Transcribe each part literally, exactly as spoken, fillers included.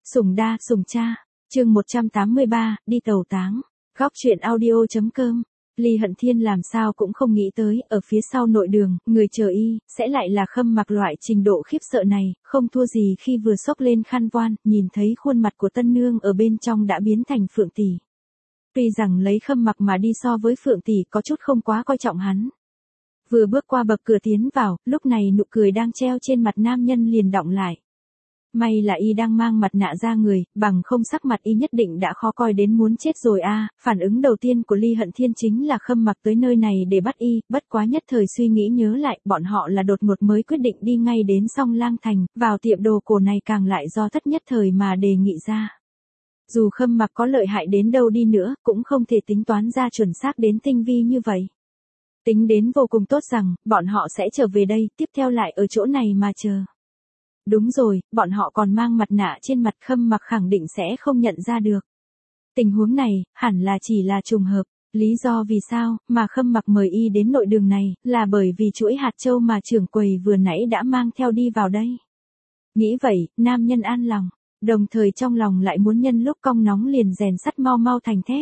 Sủng đa, sủng cha. Chương một trăm tám mươi ba, đi tàu táng. Góc truyện audio.com. Ly Hận Thiên làm sao cũng không nghĩ tới, ở phía sau nội đường, người chờ y, sẽ lại là Khâm Mặc loại trình độ khiếp sợ này, không thua gì khi vừa xốc lên khăn voan, nhìn thấy khuôn mặt của tân nương ở bên trong đã biến thành Phượng tỷ. Tuy rằng lấy Khâm Mặc mà đi so với Phượng tỷ có chút không quá coi trọng hắn. Vừa bước qua bậc cửa tiến vào, lúc này nụ cười đang treo trên mặt nam nhân liền đọng lại. May là y đang mang mặt nạ ra người, bằng không sắc mặt y nhất định đã khó coi đến muốn chết rồi a. À, phản ứng đầu tiên của Ly Hận Thiên chính là Khâm Mặc tới nơi này để bắt y, bất quá nhất thời suy nghĩ nhớ lại, bọn họ là đột ngột mới quyết định đi ngay đến Song Lang Thành, vào tiệm đồ cổ này càng lại do thất nhất thời mà đề nghị ra. Dù Khâm Mặc có lợi hại đến đâu đi nữa, cũng không thể tính toán ra chuẩn xác đến tinh vi như vậy. Tính đến vô cùng tốt rằng, bọn họ sẽ trở về đây, tiếp theo lại ở chỗ này mà chờ. Đúng rồi, bọn họ còn mang mặt nạ trên mặt, Khâm Mặc khẳng định sẽ không nhận ra được. Tình huống này, hẳn là chỉ là trùng hợp. Lý do vì sao mà Khâm Mặc mời y đến nội đường này, là bởi vì chuỗi hạt châu mà trưởng quầy vừa nãy đã mang theo đi vào đây. Nghĩ vậy, nam nhân an lòng, đồng thời trong lòng lại muốn nhân lúc cong nóng liền rèn sắt mau mau thành thép.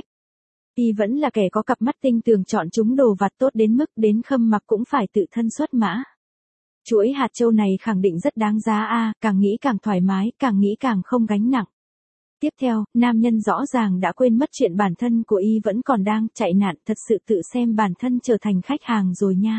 Y vẫn là kẻ có cặp mắt tinh tường chọn chúng đồ vặt tốt đến mức đến Khâm Mặc cũng phải tự thân xuất mã. Chuỗi hạt châu này khẳng định rất đáng giá a, à, càng nghĩ càng thoải mái, càng nghĩ càng không gánh nặng. Tiếp theo, nam nhân rõ ràng đã quên mất chuyện bản thân của y vẫn còn đang chạy nạn, thật sự tự xem bản thân trở thành khách hàng rồi nha.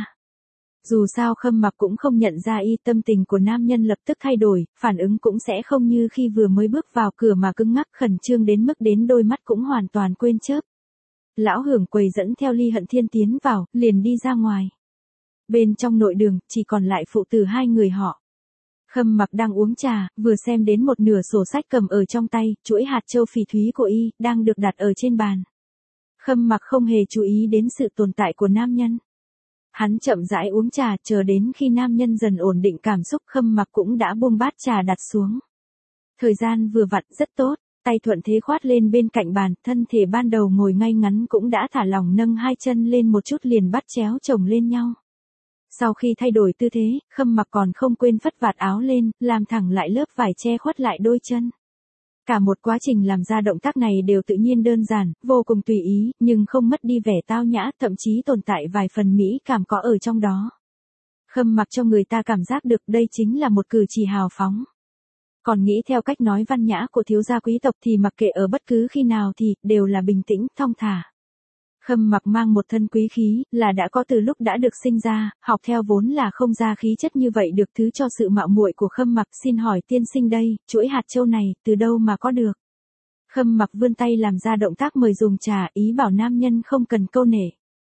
Dù sao Khâm Mặc cũng không nhận ra y, tâm tình của nam nhân lập tức thay đổi, phản ứng cũng sẽ không như khi vừa mới bước vào cửa mà cứng ngắc khẩn trương đến mức đến đôi mắt cũng hoàn toàn quên chớp. Lão hưởng quầy dẫn theo Ly Hận Thiên tiến vào, liền đi ra ngoài. Bên trong nội đường, chỉ còn lại phụ tử hai người họ. Khâm Mặc đang uống trà, vừa xem đến một nửa sổ sách cầm ở trong tay, chuỗi hạt châu phỉ thúy của y, đang được đặt ở trên bàn. Khâm Mặc không hề chú ý đến sự tồn tại của nam nhân. Hắn chậm rãi uống trà, chờ đến khi nam nhân dần ổn định cảm xúc, Khâm Mặc cũng đã buông bát trà đặt xuống. Thời gian vừa vặn, rất tốt, tay thuận thế khoát lên bên cạnh bàn, thân thể ban đầu ngồi ngay ngắn cũng đã thả lỏng nâng hai chân lên một chút liền bắt chéo chồng lên nhau. Sau khi thay đổi tư thế, Khâm Mặc còn không quên phất vạt áo lên, làm thẳng lại lớp vải che khuất lại đôi chân. Cả một quá trình làm ra động tác này đều tự nhiên đơn giản, vô cùng tùy ý, nhưng không mất đi vẻ tao nhã, thậm chí tồn tại vài phần mỹ cảm có ở trong đó. Khâm Mặc cho người ta cảm giác được đây chính là một cử chỉ hào phóng. Còn nghĩ theo cách nói văn nhã của thiếu gia quý tộc thì mặc kệ ở bất cứ khi nào thì, đều là bình tĩnh, thong thả. Khâm Mặc mang một thân quý khí, là đã có từ lúc đã được sinh ra, học theo vốn là không ra khí chất như vậy được, thứ cho sự mạo muội của Khâm Mặc. Xin hỏi tiên sinh đây, chuỗi hạt châu này, từ đâu mà có được? Khâm Mặc vươn tay làm ra động tác mời dùng trà, ý bảo nam nhân không cần câu nể.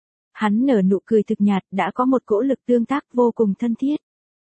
Hắn nở nụ cười thực nhạt, đã có một cỗ lực tương tác vô cùng thân thiết.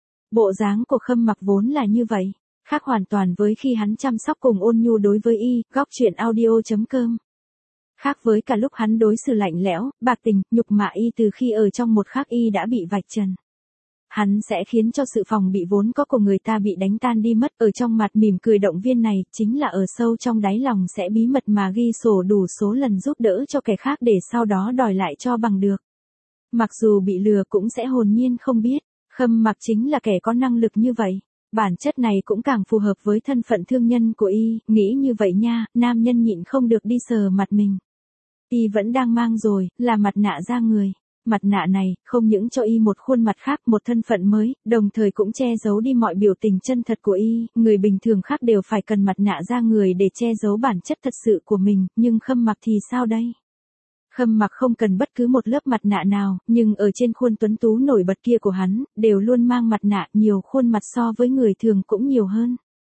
Bộ dáng của Khâm Mặc vốn là như vậy, khác hoàn toàn với khi hắn chăm sóc cùng ôn nhu đối với y. Góc truyện audio.com. Khác với cả lúc hắn đối xử lạnh lẽo, bạc tình, nhục mạ y từ khi ở trong một khắc y đã bị vạch trần. Hắn sẽ khiến cho sự phòng bị vốn có của người ta bị đánh tan đi mất, ở trong mặt mỉm cười động viên này, chính là ở sâu trong đáy lòng sẽ bí mật mà ghi sổ đủ số lần giúp đỡ cho kẻ khác để sau đó đòi lại cho bằng được. Mặc dù bị lừa cũng sẽ hồn nhiên không biết, Khâm Mặc chính là kẻ có năng lực như vậy. Bản chất này cũng càng phù hợp với thân phận thương nhân của y, nghĩ như vậy nha, nam nhân nhịn không được đi sờ mặt mình. Y vẫn đang mang rồi, là mặt nạ da người. Mặt nạ này, không những cho y một khuôn mặt khác, một thân phận mới, đồng thời cũng che giấu đi mọi biểu tình chân thật của y. Người bình thường khác đều phải cần mặt nạ da người để che giấu bản chất thật sự của mình, nhưng Khâm Mặc thì sao đây? Khâm Mặc không cần bất cứ một lớp mặt nạ nào, nhưng ở trên khuôn tuấn tú nổi bật kia của hắn, đều luôn mang mặt nạ, nhiều khuôn mặt so với người thường cũng nhiều hơn.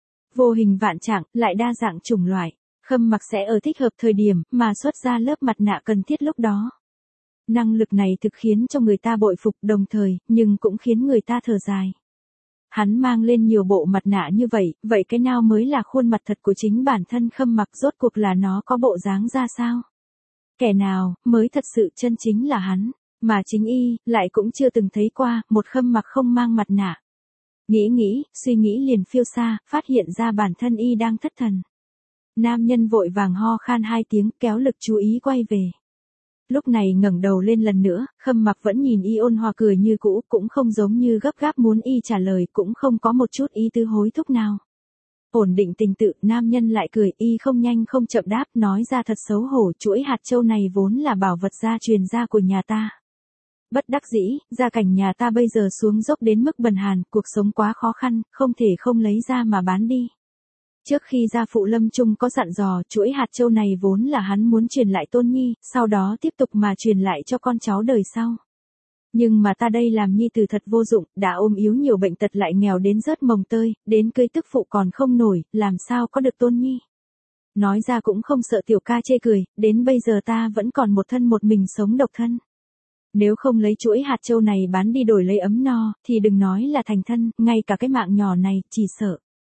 Vô hình vạn trạng, lại đa dạng chủng loại. Khâm Mặc sẽ ở thích hợp thời điểm mà xuất ra lớp mặt nạ cần thiết lúc đó. Năng lực này thực khiến cho người ta bội phục, đồng thời, nhưng cũng khiến người ta thở dài. Hắn mang lên nhiều bộ mặt nạ như vậy, vậy cái nào mới là khuôn mặt thật của chính bản thân Khâm Mặc, rốt cuộc là nó có bộ dáng ra sao? Kẻ nào mới thật sự chân chính là hắn, mà chính y lại cũng chưa từng thấy qua một Khâm Mặc không mang mặt nạ. Nghĩ nghĩ, suy nghĩ liền phiêu xa, phát hiện ra bản thân y đang thất thần. Nam nhân vội vàng ho khan hai tiếng, kéo lực chú ý quay về. Lúc này ngẩng đầu lên lần nữa, Khâm Mặc vẫn nhìn y ôn hòa cười như cũ, cũng không giống như gấp gáp muốn y trả lời, cũng không có một chút ý tứ hối thúc nào. Ổn định tình tự, nam nhân lại cười, y không nhanh không chậm đáp, nói ra thật xấu hổ, chuỗi hạt châu này vốn là bảo vật gia truyền gia của nhà ta. Bất đắc dĩ, gia cảnh nhà ta bây giờ xuống dốc đến mức bần hàn, cuộc sống quá khó khăn, không thể không lấy ra mà bán đi. Trước khi gia phụ lâm chung có dặn dò, chuỗi hạt châu này vốn là hắn muốn truyền lại tôn nhi, sau đó tiếp tục mà truyền lại cho con cháu đời sau. Nhưng mà ta đây làm nhi tử thật vô dụng, đã ôm yếu nhiều bệnh tật lại nghèo đến rớt mồng tơi, đến cưới tức phụ còn không nổi, làm sao có được tôn nhi. Nói ra cũng không sợ tiểu ca chê cười, đến bây giờ ta vẫn còn một thân một mình sống độc thân. Nếu không lấy chuỗi hạt châu này bán đi đổi lấy ấm no, thì đừng nói là thành thân, ngay cả cái mạng nhỏ này, chỉ sợ.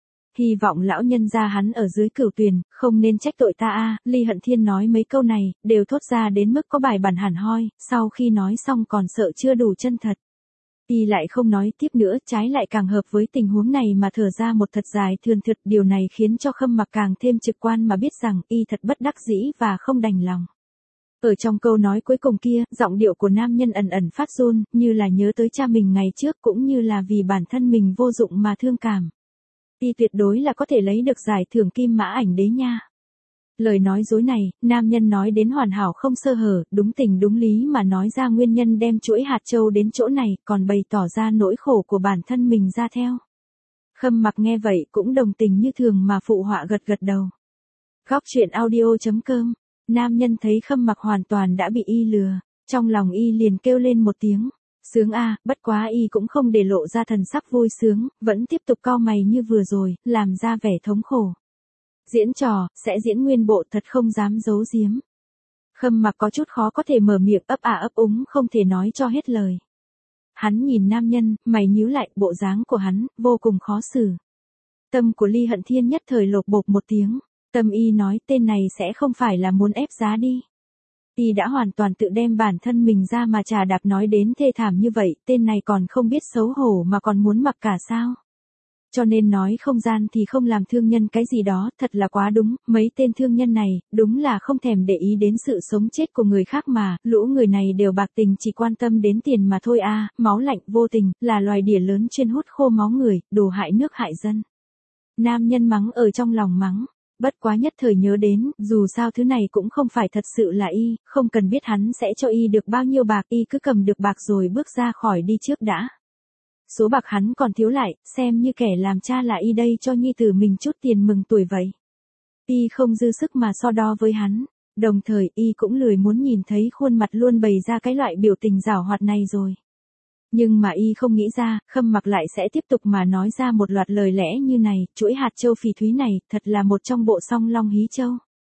Hy vọng lão nhân gia hắn ở dưới cửu tuyền, không nên trách tội ta a. Ly Hận Thiên nói mấy câu này, đều thốt ra đến mức có bài bản hẳn hoi, sau khi nói xong còn sợ chưa đủ chân thật. Y lại không nói tiếp nữa, trái lại càng hợp với tình huống này mà thở ra một thật dài thườn thượt, điều này khiến cho Khâm Mặc càng thêm trực quan mà biết rằng y thật bất đắc dĩ và không đành lòng. Ở trong câu nói cuối cùng kia, giọng điệu của nam nhân ẩn ẩn phát run, như là nhớ tới cha mình ngày trước cũng như là vì bản thân mình vô dụng mà thương cảm. Y tuyệt đối là có thể lấy được giải thưởng Kim Mã Ảnh Đế nha. Lời nói dối này, nam nhân nói đến hoàn hảo không sơ hở, đúng tình đúng lý mà nói ra nguyên nhân đem chuỗi hạt châu đến chỗ này, còn bày tỏ ra nỗi khổ của bản thân mình ra theo. Khâm Mặc nghe vậy cũng đồng tình như thường mà phụ họa gật gật đầu. Góc truyện audio chấm com. Nam nhân thấy Khâm Mặc hoàn toàn đã bị y lừa, trong lòng y liền kêu lên một tiếng. Sướng a, bất quá y cũng không để lộ ra thần sắc vui sướng, vẫn tiếp tục cau mày như vừa rồi, làm ra vẻ thống khổ. Diễn trò, sẽ diễn nguyên bộ thật không dám giấu giếm. Khâm Mặc có chút khó có thể mở miệng, ấp à ấp úng không thể nói cho hết lời. Hắn nhìn nam nhân, mày nhíu lại, bộ dáng của hắn, vô cùng khó xử. Tâm của Ly Hận Thiên nhất thời lột bột một tiếng, tâm y nói tên này sẽ không phải là muốn ép giá đi. Y đã hoàn toàn tự đem bản thân mình ra mà trà đạp nói đến thê thảm như vậy, tên này còn không biết xấu hổ mà còn muốn mặc cả sao. Cho nên nói không gian thì không làm thương nhân cái gì đó, thật là quá đúng, mấy tên thương nhân này, đúng là không thèm để ý đến sự sống chết của người khác mà, lũ người này đều bạc tình chỉ quan tâm đến tiền mà thôi a. Máu lạnh vô tình, là loài đỉa lớn chuyên hút khô máu người, đồ hại nước hại dân. Nam nhân mắng ở trong lòng mắng. Bất quá nhất thời nhớ đến, dù sao thứ này cũng không phải thật sự là y, không cần biết hắn sẽ cho y được bao nhiêu bạc, y cứ cầm được bạc rồi bước ra khỏi đi trước đã. Số bạc hắn còn thiếu lại, xem như kẻ làm cha là y đây cho nhi tử mình chút tiền mừng tuổi vậy. Y không dư sức mà so đo với hắn, đồng thời y cũng lười muốn nhìn thấy khuôn mặt luôn bày ra cái loại biểu tình giảo hoạt này rồi. Nhưng mà y không nghĩ ra, Khâm Mặc lại sẽ tiếp tục mà nói ra một loạt lời lẽ như này, chuỗi hạt châu phỉ thúy này, thật là một trong bộ song long hí châu.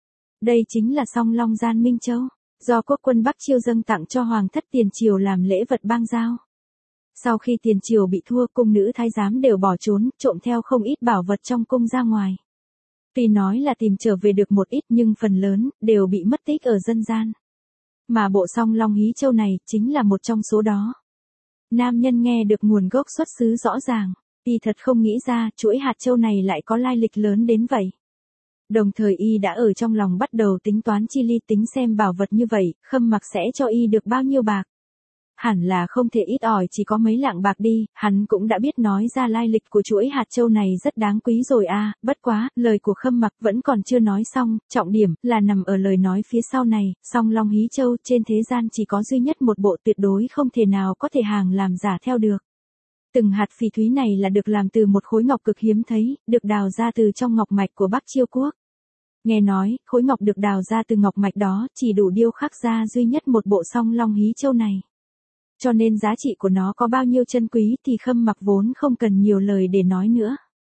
Đây chính là song long gian minh châu, do quốc quân Bắc Chiêu dâng tặng cho hoàng thất tiền triều làm lễ vật bang giao. Sau khi tiền triều bị thua, cung nữ thái giám đều bỏ trốn, trộm theo không ít bảo vật trong cung ra ngoài. Tuy nói là tìm trở về được một ít nhưng phần lớn, đều bị mất tích ở dân gian. Mà bộ song long hí châu này, chính là một trong số đó. Nam nhân nghe được nguồn gốc xuất xứ rõ ràng, y thật không nghĩ ra chuỗi hạt châu này lại có lai lịch lớn đến vậy. Đồng thời y đã ở trong lòng bắt đầu tính toán chi ly, tính xem bảo vật như vậy, Khâm Mặc sẽ cho y được bao nhiêu bạc. Hẳn là không thể ít ỏi chỉ có mấy lạng bạc đi, hắn cũng đã biết nói ra lai lịch của chuỗi hạt châu này rất đáng quý rồi a. Bất quá, lời của Khâm Mặc vẫn còn chưa nói xong, trọng điểm là nằm ở lời nói phía sau này, song long hí châu trên thế gian chỉ có duy nhất một bộ, tuyệt đối không thể nào có thể hàng làm giả theo được. Từng hạt phỉ thúy này là được làm từ một khối ngọc cực hiếm thấy, được đào ra từ trong ngọc mạch của Bắc Chiêu quốc. Nghe nói, khối ngọc được đào ra từ ngọc mạch đó chỉ đủ điêu khắc ra duy nhất một bộ song long hí châu này. Cho nên giá trị của nó có bao nhiêu chân quý thì Khâm Mặc vốn không cần nhiều lời để nói nữa.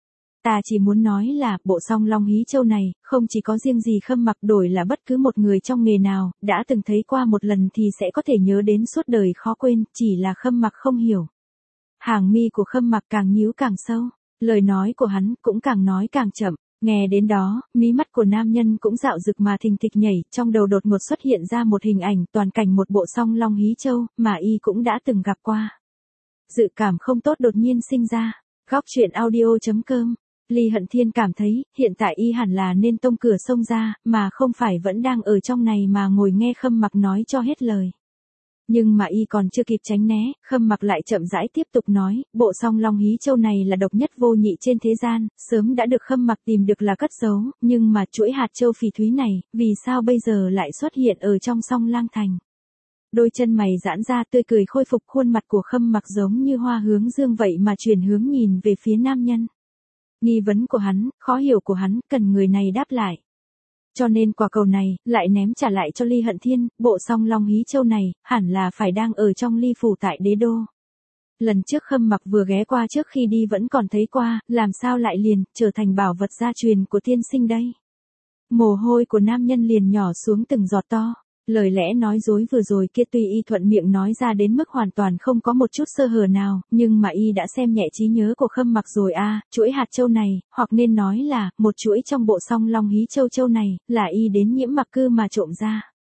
Ta chỉ muốn nói là, bộ song long hí châu này, không chỉ có riêng gì Khâm Mặc, đổi là bất cứ một người trong nghề nào, đã từng thấy qua một lần thì sẽ có thể nhớ đến suốt đời khó quên, chỉ là Khâm Mặc không hiểu. Hàng mi của Khâm Mặc càng nhíu càng sâu, lời nói của hắn cũng càng nói càng chậm. Nghe đến đó, mí mắt của nam nhân cũng dạo dực mà thình thịch nhảy, trong đầu đột ngột xuất hiện ra một hình ảnh toàn cảnh một bộ song long hí châu, mà y cũng đã từng gặp qua. Dự cảm không tốt đột nhiên sinh ra. Góc truyện audio chấm com. Ly Hận Thiên cảm thấy, hiện tại y hẳn là nên tông cửa xông ra, mà không phải vẫn đang ở trong này mà ngồi nghe Khâm Mặc nói cho hết lời. Nhưng mà y còn chưa kịp tránh né, Khâm Mặc lại chậm rãi tiếp tục nói, bộ song long hí châu này là độc nhất vô nhị trên thế gian, sớm đã được Khâm Mặc tìm được là cất giấu, nhưng mà chuỗi hạt châu phỉ thúy này, vì sao bây giờ lại xuất hiện ở trong Song Lang Thành? Đôi chân mày giãn ra, tươi cười khôi phục, khuôn mặt của Khâm Mặc giống như hoa hướng dương vậy mà chuyển hướng nhìn về phía nam nhân. Nghi vấn của hắn, khó hiểu của hắn, cần người này đáp lại. Cho nên quả cầu này, lại ném trả lại cho Ly Hận Thiên, bộ song long hí châu này, hẳn là phải đang ở trong ly phủ tại đế đô. Lần trước Khâm Mặc vừa ghé qua trước khi đi vẫn còn thấy qua, làm sao lại liền, trở thành bảo vật gia truyền của tiên sinh đây. Mồ hôi của nam nhân liền nhỏ xuống từng giọt to. Lời lẽ nói dối vừa rồi kia tuy y thuận miệng nói ra đến mức hoàn toàn không có một chút sơ hở nào, nhưng mà y đã xem nhẹ trí nhớ của Khâm Mặc rồi a, à, chuỗi hạt châu này, hoặc nên nói là, một chuỗi trong bộ song long hí châu châu này, là y đến Nhiễm Mặc Cư mà trộm ra.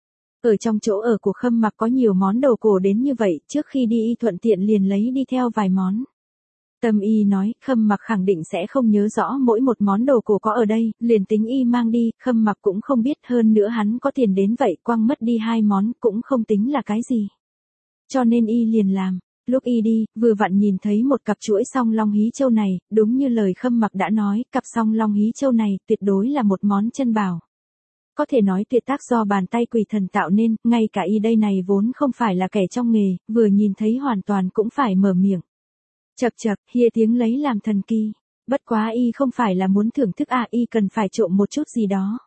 Ở trong chỗ ở của Khâm Mặc có nhiều món đồ cổ đến như vậy, trước khi đi y thuận tiện liền lấy đi theo vài món. Tâm y nói, Khâm Mặc khẳng định sẽ không nhớ rõ mỗi một món đồ cổ có ở đây, liền tính y mang đi, Khâm Mặc cũng không biết, hơn nữa hắn có tiền đến vậy, quăng mất đi hai món, cũng không tính là cái gì. Cho nên y liền làm, lúc y đi, vừa vặn nhìn thấy một cặp chuỗi song long hí châu này, đúng như lời Khâm Mặc đã nói, cặp song long hí châu này, tuyệt đối là một món chân bảo. Có thể nói tuyệt tác do bàn tay quỷ thần tạo nên, ngay cả y đây này vốn không phải là kẻ trong nghề, vừa nhìn thấy hoàn toàn cũng phải mở miệng. Chậc chậc, hia tiếng lấy làm thần kỳ. Bất quá y không phải là muốn thưởng thức à, y cần phải trộm một chút gì đó.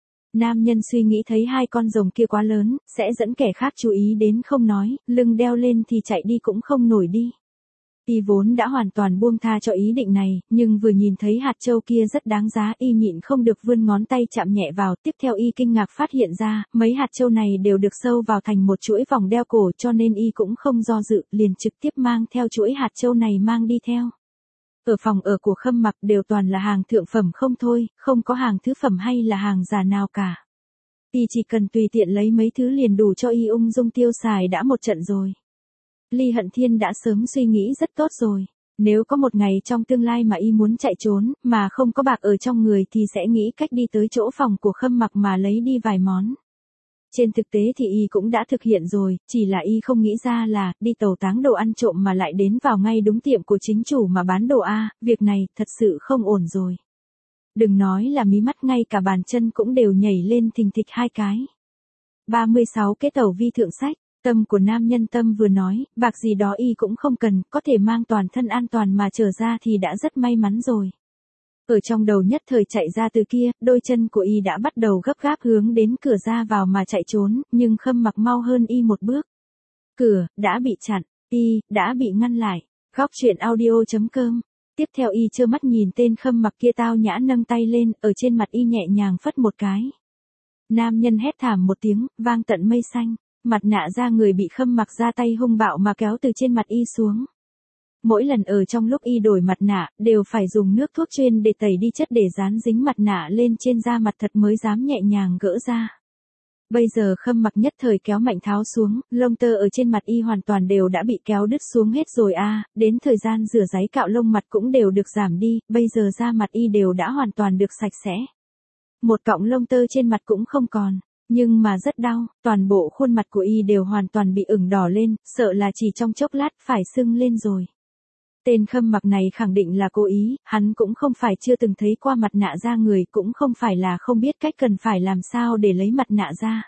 Nam nhân suy nghĩ thấy hai con rồng kia quá lớn, sẽ dẫn kẻ khác chú ý đến không nói, lưng đeo lên thì chạy đi cũng không nổi đi. Y vốn đã hoàn toàn buông tha cho ý định này, nhưng vừa nhìn thấy hạt châu kia rất đáng giá, y nhịn không được vươn ngón tay chạm nhẹ vào, tiếp theo y kinh ngạc phát hiện ra, mấy hạt châu này đều được sâu vào thành một chuỗi vòng đeo cổ, cho nên y cũng không do dự, liền trực tiếp mang theo chuỗi hạt châu này mang đi theo. Ở phòng ở của Khâm Mặc đều toàn là hàng thượng phẩm không thôi, không có hàng thứ phẩm hay là hàng giả nào cả. Y chỉ cần tùy tiện lấy mấy thứ liền đủ cho y ung dung tiêu xài đã một trận rồi. Ly Hận Thiên đã sớm suy nghĩ rất tốt rồi. Nếu có một ngày trong tương lai mà y muốn chạy trốn, mà không có bạc ở trong người thì sẽ nghĩ cách đi tới chỗ phòng của Khâm Mặc mà lấy đi vài món. Trên thực tế thì y cũng đã thực hiện rồi, chỉ là y không nghĩ ra là, đi tàu táng đồ ăn trộm mà lại đến vào ngay đúng tiệm của chính chủ mà bán đồ A, việc này, thật sự không ổn rồi. Đừng nói là mí mắt, ngay cả bàn chân cũng đều nhảy lên thình thịch hai cái. ba mươi sáu Cái tàu vi thượng sách. Tâm của nam nhân Tâm vừa nói, bạc gì đó y cũng không cần, có thể mang toàn thân an toàn mà trở ra thì đã rất may mắn rồi. Ở trong đầu nhất thời chạy ra từ kia, đôi chân của y đã bắt đầu gấp gáp hướng đến cửa ra vào mà chạy trốn, nhưng Khâm Mặc mau hơn y một bước. Cửa, đã bị chặn, y, đã bị ngăn lại. Góc truyện audio chấm com. Tiếp theo y trơ mắt nhìn tên Khâm Mặc kia tao nhã nâng tay lên, ở trên mặt y nhẹ nhàng phất một cái. Nam nhân hét thảm một tiếng, vang tận mây xanh. Mặt nạ da người bị Khâm Mặc ra tay hung bạo mà kéo từ trên mặt y xuống. Mỗi lần ở trong lúc y đổi mặt nạ, đều phải dùng nước thuốc chuyên để tẩy đi chất để dán dính mặt nạ lên trên da mặt thật mới dám nhẹ nhàng gỡ ra. Bây giờ Khâm Mặc nhất thời kéo mạnh tháo xuống, lông tơ ở trên mặt y hoàn toàn đều đã bị kéo đứt xuống hết rồi a, à, đến thời gian rửa ráy cạo lông mặt cũng đều được giảm đi, bây giờ da mặt y đều đã hoàn toàn được sạch sẽ. Một cọng lông tơ trên mặt cũng không còn. Nhưng mà rất đau, toàn bộ khuôn mặt của y đều hoàn toàn bị ửng đỏ lên, sợ là chỉ trong chốc lát phải sưng lên rồi. Tên Khâm Mặc này khẳng định là cố ý, hắn cũng không phải chưa từng thấy qua mặt nạ da người, cũng không phải là không biết cách cần phải làm sao để lấy mặt nạ da.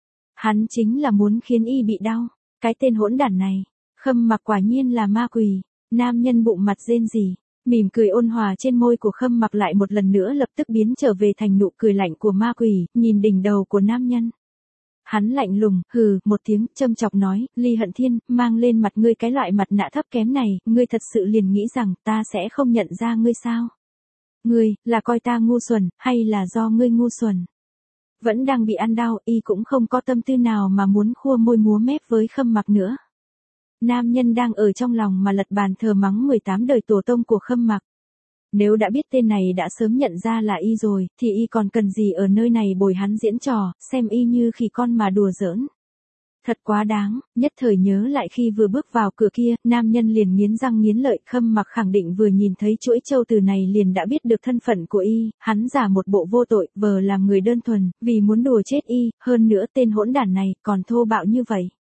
Hắn chính là muốn khiến y bị đau. Cái tên hỗn đản này, Khâm Mặc quả nhiên là ma quỷ. Nam nhân bụng mặt rên rỉ. Mỉm cười ôn hòa trên môi của Khâm Mặc lại một lần nữa lập tức biến trở về thành nụ cười lạnh của ma quỷ, nhìn đỉnh đầu của nam nhân. Hắn lạnh lùng, hừ, một tiếng, châm chọc nói, Ly Hận Thiên, mang lên mặt ngươi cái loại mặt nạ thấp kém này, ngươi thật sự liền nghĩ rằng ta sẽ không nhận ra ngươi sao? Ngươi, là coi ta ngu xuẩn, hay là do ngươi ngu xuẩn? Vẫn đang bị ăn đau, y cũng không có tâm tư nào mà muốn khua môi múa mép với Khâm Mặc nữa. Nam nhân đang ở trong lòng mà lật bàn thờ mắng mười tám đời tổ tông của Khâm Mặc. Nếu đã biết tên này đã sớm nhận ra là y rồi, thì y còn cần gì ở nơi này bồi hắn diễn trò, xem y như khỉ con mà đùa giỡn. Thật quá đáng, nhất thời nhớ lại khi vừa bước vào cửa kia, nam nhân liền nghiến răng nghiến lợi, Khâm Mặc khẳng định vừa nhìn thấy chuỗi châu từ này liền đã biết được thân phận của y, hắn giả một bộ vô tội, vờ làm người đơn thuần, vì muốn đùa chết y, hơn nữa tên hỗn đản này còn thô bạo như vậy.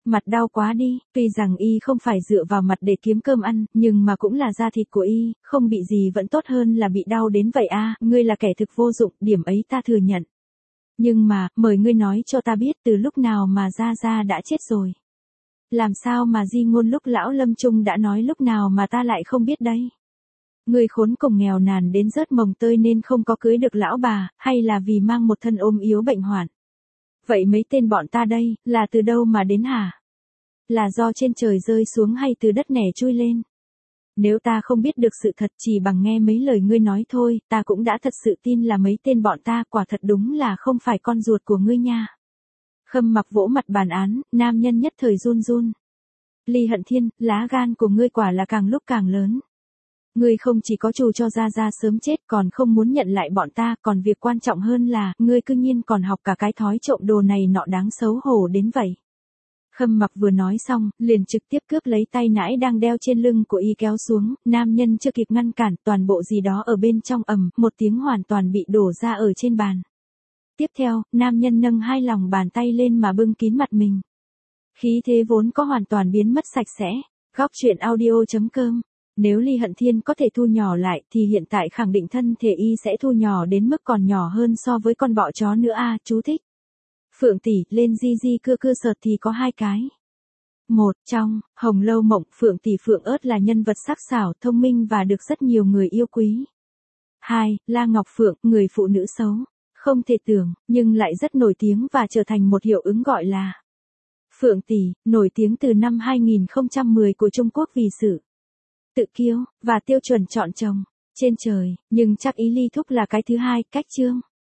Mặt đau quá đi, tuy rằng y không phải dựa vào mặt để kiếm cơm ăn, nhưng mà cũng là da thịt của y, không bị gì vẫn tốt hơn là bị đau đến vậy a. Ngươi là kẻ thực vô dụng, điểm ấy ta thừa nhận. Nhưng mà, mời ngươi nói cho ta biết từ lúc nào mà Gia Gia đã chết rồi. Làm sao mà di ngôn lúc lão lâm chung đã nói lúc nào mà ta lại không biết đây? Ngươi khốn cùng nghèo nàn đến rớt mồng tơi nên không có cưới được lão bà, hay là vì mang một thân ôm yếu bệnh hoạn? Vậy mấy tên bọn ta đây, là từ đâu mà đến hả? Là do trên trời rơi xuống hay từ đất nẻ chui lên? Nếu ta không biết được sự thật chỉ bằng nghe mấy lời ngươi nói thôi, ta cũng đã thật sự tin là mấy tên bọn ta quả thật đúng là không phải con ruột của ngươi nha. Khâm Mặc vỗ mặt bàn án, nam nhân nhất thời run run. Ly Hận Thiên, lá gan của ngươi quả là càng lúc càng lớn. Ngươi không chỉ có trù cho Gia Gia sớm chết còn không muốn nhận lại bọn ta, còn việc quan trọng hơn là, ngươi cư nhiên còn học cả cái thói trộm đồ này nọ đáng xấu hổ đến vậy. Khâm Mặc vừa nói xong, liền trực tiếp cướp lấy tay nãi đang đeo trên lưng của y kéo xuống, nam nhân chưa kịp ngăn cản, toàn bộ gì đó ở bên trong ầm, một tiếng hoàn toàn bị đổ ra ở trên bàn. Tiếp theo, nam nhân nâng hai lòng bàn tay lên mà bưng kín mặt mình. Khí thế vốn có hoàn toàn biến mất sạch sẽ. Góc truyện audio chấm com. Nếu Ly Hận Thiên có thể thu nhỏ lại thì hiện tại khẳng định thân thể y sẽ thu nhỏ đến mức còn nhỏ hơn so với con bọ chó nữa a. Chú thích. Phượng tỷ, lên di di cưa cưa sợt thì có hai cái. Một, trong Hồng Lâu Mộng, Phượng tỷ Phượng Ớt là nhân vật sắc sảo, thông minh và được rất nhiều người yêu quý. Hai, La Ngọc Phượng, người phụ nữ xấu, không thể tưởng, nhưng lại rất nổi tiếng và trở thành một hiệu ứng gọi là Phượng tỷ, nổi tiếng từ năm hai nghìn không trăm mười của Trung Quốc vì sự tự kiêu và tiêu chuẩn chọn chồng trên trời, nhưng chắc ý Ly Thúc là cái thứ hai, cách chương.